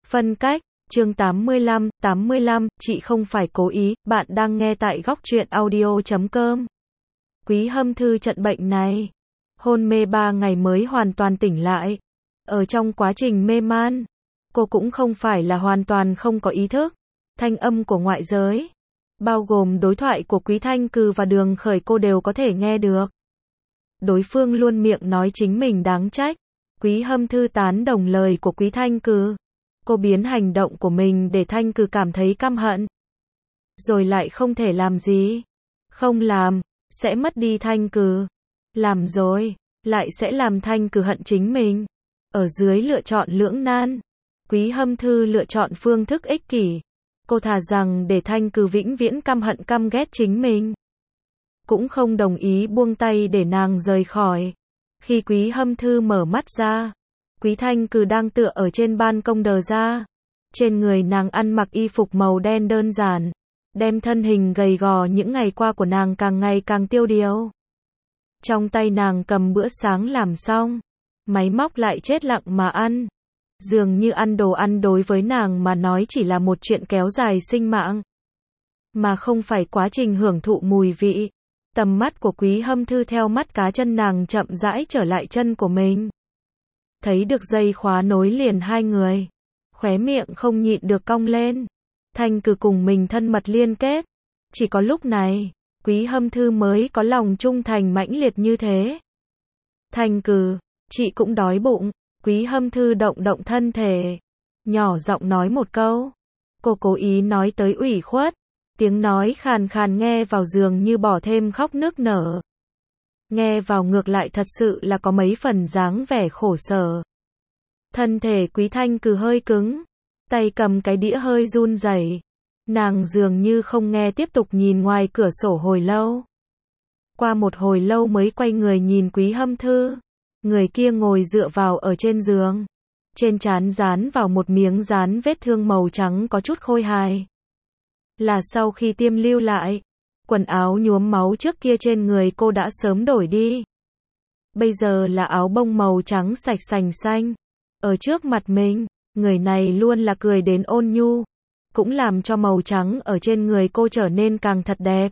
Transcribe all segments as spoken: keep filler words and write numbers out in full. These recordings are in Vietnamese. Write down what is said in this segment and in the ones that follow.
Phân cách, chương tám mươi lăm, tám mươi lăm, chị không phải cố ý, bạn đang nghe tại góc truyện audio chấm com. Quý Hâm Thư trận bệnh này, hôn mê ba ngày mới hoàn toàn tỉnh lại. Ở trong quá trình mê man, cô cũng không phải là hoàn toàn không có ý thức. Thanh âm của ngoại giới, bao gồm đối thoại của Quý Thanh Cừ và Đường Khởi cô đều có thể nghe được. Đối phương luôn miệng nói chính mình đáng trách. Quý Hâm Thư tán đồng lời của Quý Thanh Cừ. Cô biến hành động của mình để Thanh Cừ cảm thấy căm hận. Rồi lại không thể làm gì. Không làm, sẽ mất đi Thanh Cừ. Làm rồi, lại sẽ làm Thanh Cừ hận chính mình. Ở dưới lựa chọn lưỡng nan, Quý Hâm Thư lựa chọn phương thức ích kỷ. Cô thà rằng để Thanh Cừ vĩnh viễn căm hận căm ghét chính mình. Cũng không đồng ý buông tay để nàng rời khỏi. Khi Quý Hâm Thư mở mắt ra, Quý Thanh Cừ đang tựa ở trên ban công đờ ra. Trên người nàng ăn mặc y phục màu đen đơn giản, đem thân hình gầy gò những ngày qua của nàng càng ngày càng tiêu điều. Trong tay nàng cầm bữa sáng làm xong, máy móc lại chết lặng mà ăn. Dường như ăn đồ ăn đối với nàng mà nói chỉ là một chuyện kéo dài sinh mạng, mà không phải quá trình hưởng thụ mùi vị. Tầm mắt của Quý Hâm Thư theo mắt cá chân nàng chậm rãi trở lại chân của mình. Thấy được dây khóa nối liền hai người, khóe miệng không nhịn được cong lên. Thanh Cừ cùng mình thân mật liên kết. Chỉ có lúc này, Quý Hâm Thư mới có lòng trung thành mãnh liệt như thế. Thanh Cừ, chị cũng đói bụng. Quý Hâm Thư động động thân thể, nhỏ giọng nói một câu. Cô cố ý nói tới ủy khuất. Tiếng nói khàn khàn nghe vào dường như bỏ thêm khóc nức nở. Nghe vào ngược lại thật sự là có mấy phần dáng vẻ khổ sở. Thân thể Quý Thanh Cừ hơi cứng, tay cầm cái đĩa hơi run rẩy. Nàng dường như không nghe, tiếp tục nhìn ngoài cửa sổ hồi lâu. Qua một hồi lâu mới quay người nhìn Quý Hâm Thư. Người kia ngồi dựa vào ở trên giường. Trên trán dán vào một miếng dán vết thương màu trắng có chút khôi hài. Là sau khi tiêm lưu lại, quần áo nhuốm máu trước kia trên người cô đã sớm đổi đi. Bây giờ là áo bông màu trắng sạch sành xanh. Ở trước mặt mình, người này luôn là cười đến ôn nhu, cũng làm cho màu trắng ở trên người cô trở nên càng thật đẹp.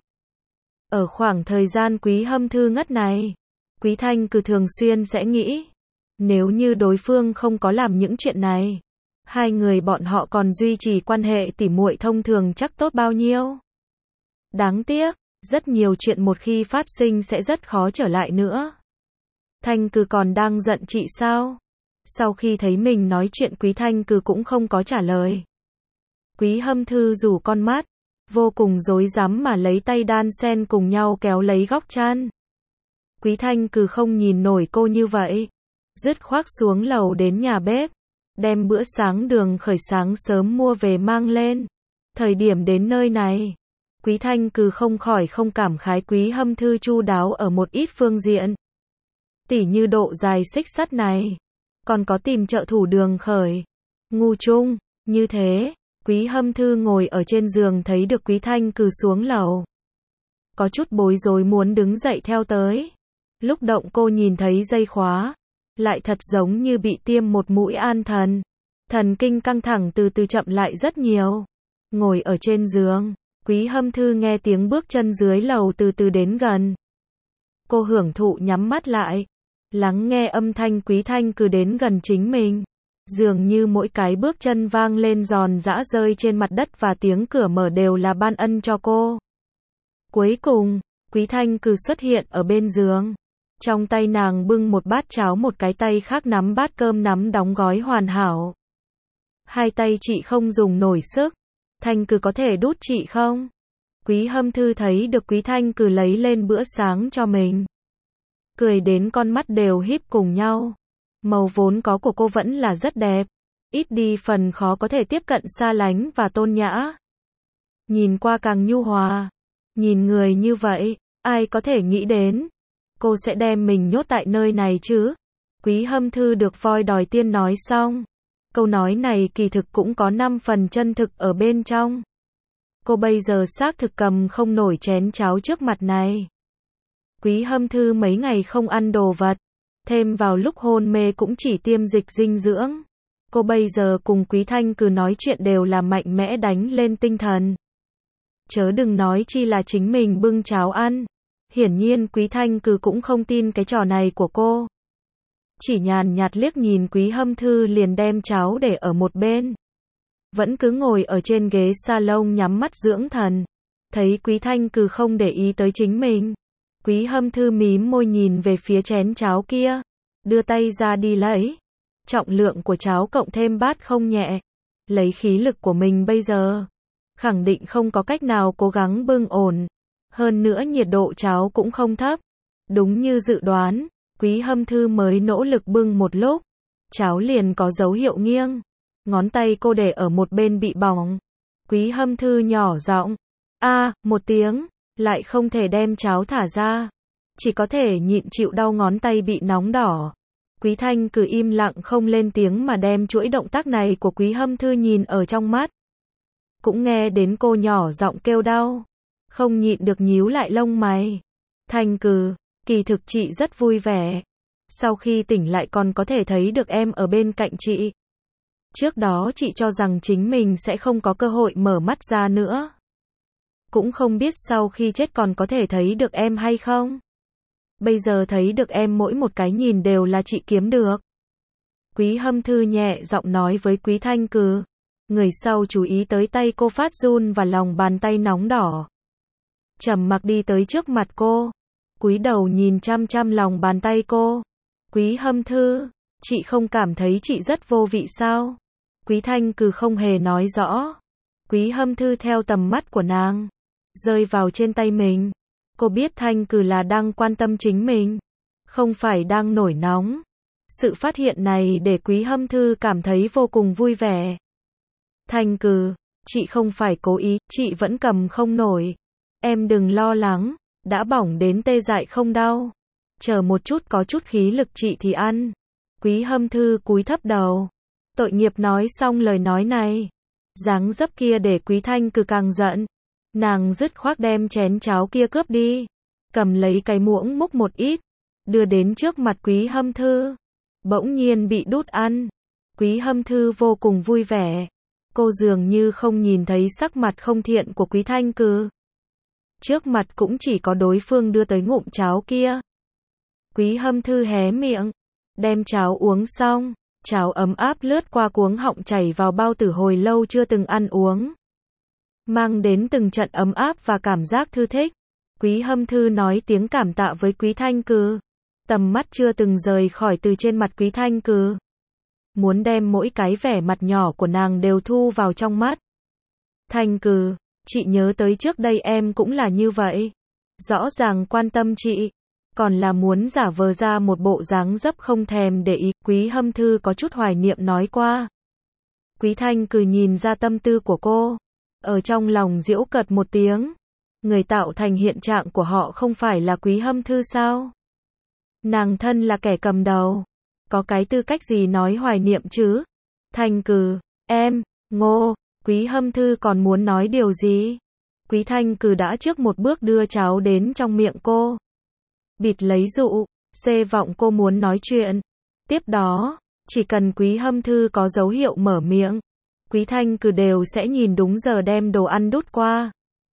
Ở khoảng thời gian Quý Hâm Thư ngất này, Quý Thanh Cừ thường xuyên sẽ nghĩ, nếu như đối phương không có làm những chuyện này, hai người bọn họ còn duy trì quan hệ tỉ muội thông thường chắc tốt bao nhiêu. Đáng tiếc, rất nhiều chuyện một khi phát sinh sẽ rất khó trở lại nữa. Thanh Cừ còn đang giận chị sao? Sau khi thấy mình nói chuyện, Quý Thanh Cừ cũng không có trả lời. Quý Hâm Thư rủ con mắt, vô cùng rối rắm mà lấy tay đan xen cùng nhau kéo lấy góc chăn. Quý Thanh Cừ không nhìn nổi cô như vậy, dứt khoát xuống lầu đến nhà bếp, đem bữa sáng Đường Khởi sáng sớm mua về mang lên. Thời điểm đến nơi này, Quý Thanh Cừ không khỏi không cảm khái Quý Hâm Thư chu đáo ở một ít phương diện. Tỉ như độ dài xích sắt này, còn có tìm trợ thủ Đường Khởi. Ngu chung, như thế, Quý Hâm Thư ngồi ở trên giường thấy được Quý Thanh Cừ xuống lầu. Có chút bối rối muốn đứng dậy theo tới. Lúc động cô nhìn thấy dây khóa, lại thật giống như bị tiêm một mũi an thần. Thần kinh căng thẳng từ từ chậm lại rất nhiều. Ngồi ở trên giường, Quý Hâm Thư nghe tiếng bước chân dưới lầu từ từ đến gần. Cô hưởng thụ nhắm mắt lại, lắng nghe âm thanh Quý Thanh Cừ đến gần chính mình. Dường như mỗi cái bước chân vang lên giòn giã rơi trên mặt đất và tiếng cửa mở đều là ban ân cho cô. Cuối cùng, Quý Thanh Cừ xuất hiện ở bên giường. Trong tay nàng bưng một bát cháo, một cái tay khác nắm bát cơm nắm đóng gói hoàn hảo. Hai tay chị không dùng nổi sức. Thanh Cừ có thể đút chị không? Quý Hâm Thư thấy được Quý Thanh Cừ lấy lên bữa sáng cho mình. Cười đến con mắt đều híp cùng nhau. Màu vốn có của cô vẫn là rất đẹp. Ít đi phần khó có thể tiếp cận xa lánh và tôn nhã. Nhìn qua càng nhu hòa. Nhìn người như vậy, ai có thể nghĩ đến cô sẽ đem mình nhốt tại nơi này chứ? Quý Hâm Thư được voi đòi tiên nói xong. Câu nói này kỳ thực cũng có năm phần chân thực ở bên trong. Cô bây giờ xác thực cầm không nổi chén cháo trước mặt này. Quý Hâm Thư mấy ngày không ăn đồ vật, thêm vào lúc hôn mê cũng chỉ tiêm dịch dinh dưỡng. Cô bây giờ cùng Quý Thanh Cừ nói chuyện đều là mạnh mẽ đánh lên tinh thần. Chớ đừng nói chi là chính mình bưng cháo ăn. Hiển nhiên Quý Thanh Cừ cũng không tin cái trò này của cô. Chỉ nhàn nhạt liếc nhìn Quý Hâm Thư liền đem cháo để ở một bên. Vẫn cứ ngồi ở trên ghế salon nhắm mắt dưỡng thần. Thấy Quý Thanh Cừ không để ý tới chính mình. Quý Hâm Thư mím môi nhìn về phía chén cháo kia. Đưa tay ra đi lấy. Trọng lượng của cháo cộng thêm bát không nhẹ. Lấy khí lực của mình bây giờ. Khẳng định không có cách nào cố gắng bưng ổn. Hơn nữa nhiệt độ cháo cũng không thấp. Đúng như dự đoán. Quý Hâm Thư mới nỗ lực bưng một lúc. Cháo liền có dấu hiệu nghiêng. Ngón tay cô để ở một bên bị bỏng. Quý Hâm Thư nhỏ giọng. A, một tiếng. Lại không thể đem cháo thả ra. Chỉ có thể nhịn chịu đau ngón tay bị nóng đỏ. Quý Thanh Cừ im lặng không lên tiếng mà đem chuỗi động tác này của Quý Hâm Thư nhìn ở trong mắt. Cũng nghe đến cô nhỏ giọng kêu đau. Không nhịn được nhíu lại lông mày. Thanh Cừ, kỳ thực chị rất vui vẻ. Sau khi tỉnh lại còn có thể thấy được em ở bên cạnh chị. Trước đó chị cho rằng chính mình sẽ không có cơ hội mở mắt ra nữa. Cũng không biết sau khi chết còn có thể thấy được em hay không. Bây giờ thấy được em mỗi một cái nhìn đều là chị kiếm được. Quý Hâm Thư nhẹ giọng nói với Quý Thanh Cừ. Người sau chú ý tới tay cô phát run và lòng bàn tay nóng đỏ. Trầm mặc đi tới trước mặt cô. Cúi đầu nhìn chăm chăm lòng bàn tay cô. Quý Hâm Thư, chị không cảm thấy chị rất vô vị sao? Quý Thanh Cừ không hề nói rõ. Quý Hâm Thư theo tầm mắt của nàng. Rơi vào trên tay mình. Cô biết Thanh Cừ là đang quan tâm chính mình. Không phải đang nổi nóng. Sự phát hiện này để Quý Hâm Thư cảm thấy vô cùng vui vẻ. Thanh Cừ, chị không phải cố ý, chị vẫn cầm không nổi. Em đừng lo lắng, đã bỏng đến tê dại không đau. Chờ một chút có chút khí lực chị thì ăn. Quý Hâm Thư cúi thấp đầu. Tội nghiệp nói xong lời nói này. Dáng dấp kia để Quý Thanh Cừ càng giận. Nàng dứt khoát đem chén cháo kia cướp đi. Cầm lấy cái muỗng múc một ít. Đưa đến trước mặt Quý Hâm Thư. Bỗng nhiên bị đút ăn. Quý Hâm Thư vô cùng vui vẻ. Cô dường như không nhìn thấy sắc mặt không thiện của Quý Thanh Cừ. Trước mặt cũng chỉ có đối phương đưa tới ngụm cháo kia. Quý Hâm Thư hé miệng. Đem cháo uống xong. Cháo ấm áp lướt qua cuống họng chảy vào bao tử hồi lâu chưa từng ăn uống. Mang đến từng trận ấm áp và cảm giác thư thích. Quý Hâm Thư nói tiếng cảm tạ với Quý Thanh Cừ. Tầm mắt chưa từng rời khỏi từ trên mặt Quý Thanh Cừ. Muốn đem mỗi cái vẻ mặt nhỏ của nàng đều thu vào trong mắt. Thanh Cừ, chị nhớ tới trước đây em cũng là như vậy. Rõ ràng quan tâm chị. Còn là muốn giả vờ ra một bộ dáng dấp không thèm để ý. Quý Hâm Thư có chút hoài niệm nói qua. Quý Thanh Cừ nhìn ra tâm tư của cô. Ở trong lòng giễu cợt một tiếng. Người tạo thành hiện trạng của họ không phải là Quý Hâm Thư sao? Nàng thân là kẻ cầm đầu. Có cái tư cách gì nói hoài niệm chứ? Thanh Cừ, em, ngô. Quý Hâm Thư còn muốn nói điều gì? Quý Thanh Cừ đã trước một bước đưa cháo đến trong miệng cô. Bịt lấy dụ, xê vọng cô muốn nói chuyện. Tiếp đó, chỉ cần Quý Hâm Thư có dấu hiệu mở miệng, Quý Thanh Cừ đều sẽ nhìn đúng giờ đem đồ ăn đút qua.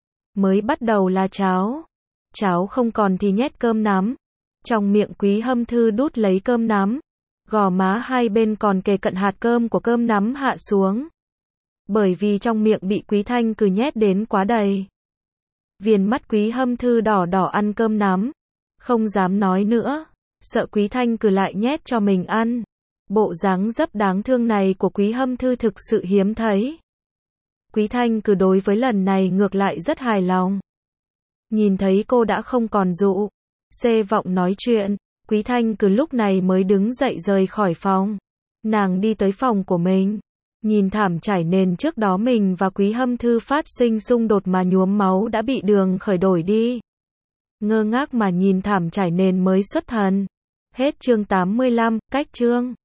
Mới bắt đầu là cháo. Cháo không còn thì nhét cơm nắm. Trong miệng Quý Hâm Thư đút lấy cơm nắm. Gò má hai bên còn kề cận hạt cơm của cơm nắm hạ xuống. Bởi vì trong miệng bị Quý Thanh Cừ nhét đến quá đầy. Viền mắt Quý Hâm Thư đỏ đỏ ăn cơm nắm. Không dám nói nữa. Sợ Quý Thanh Cừ lại nhét cho mình ăn. Bộ dáng dấp đáng thương này của Quý Hâm Thư thực sự hiếm thấy. Quý Thanh Cừ đối với lần này ngược lại rất hài lòng. Nhìn thấy cô đã không còn dụ, xê vọng nói chuyện, Quý Thanh Cừ lúc này mới đứng dậy rời khỏi phòng. Nàng đi tới phòng của mình. Nhìn thảm trải nền trước đó mình và Quý Hâm Thư phát sinh xung đột mà nhuốm máu đã bị đường khởi đổi đi. Ngơ ngác mà nhìn thảm trải nền mới xuất thần. Hết chương tám mươi lăm, cách chương.